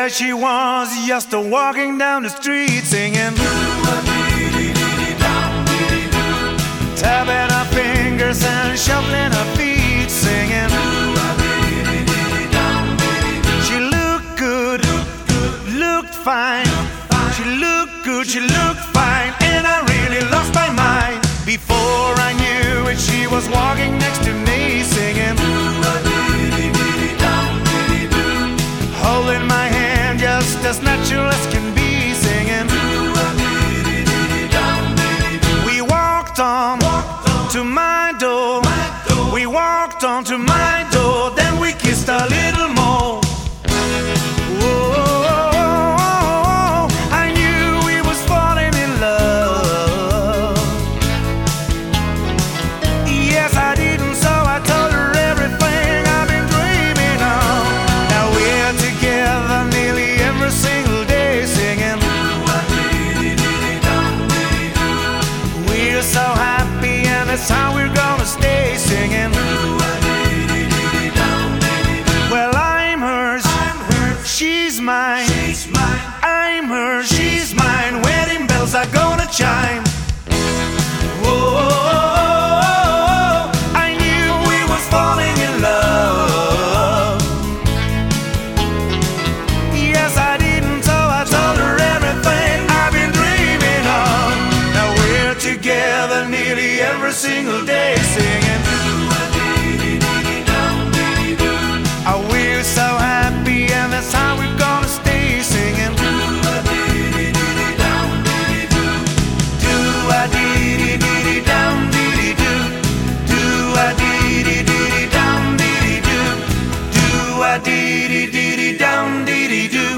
There she was, just walking down the street singing, tapping her fingers and shuffling her feet singing. She looked good, looked fine. She looked good, she looked fine, and I really lost my mind. Before I knew it, she was walking next to me singing, holding my hand just as natural as can be singing. We walked on to my door. We walked on to my door. Then we kissed a little more. Whoa, I knew we was falling in love. Yes, I didn't, so I told her everything I've been dreaming of. Now we're together nearly every single day singing. We're so happy, and that's how we're gonna stay singing. Well, I'm hers, she's mine. I'm hers, she's mine. Wedding bells are gonna chime. Whoa, I knew we was falling in love. Yes, I didn't, so I told her everything I've been dreaming of. Now we're together nearly every single day singing. Oh, we're so happy, and that's how we're gonna stay singing. Do-a-dee-dee-dee-dum-dee-dee-doo. Do-a-dee-dee-dee-dum-dee-dee-doo. Do-a-dee-dee-dee-dum-dee-dee-doo.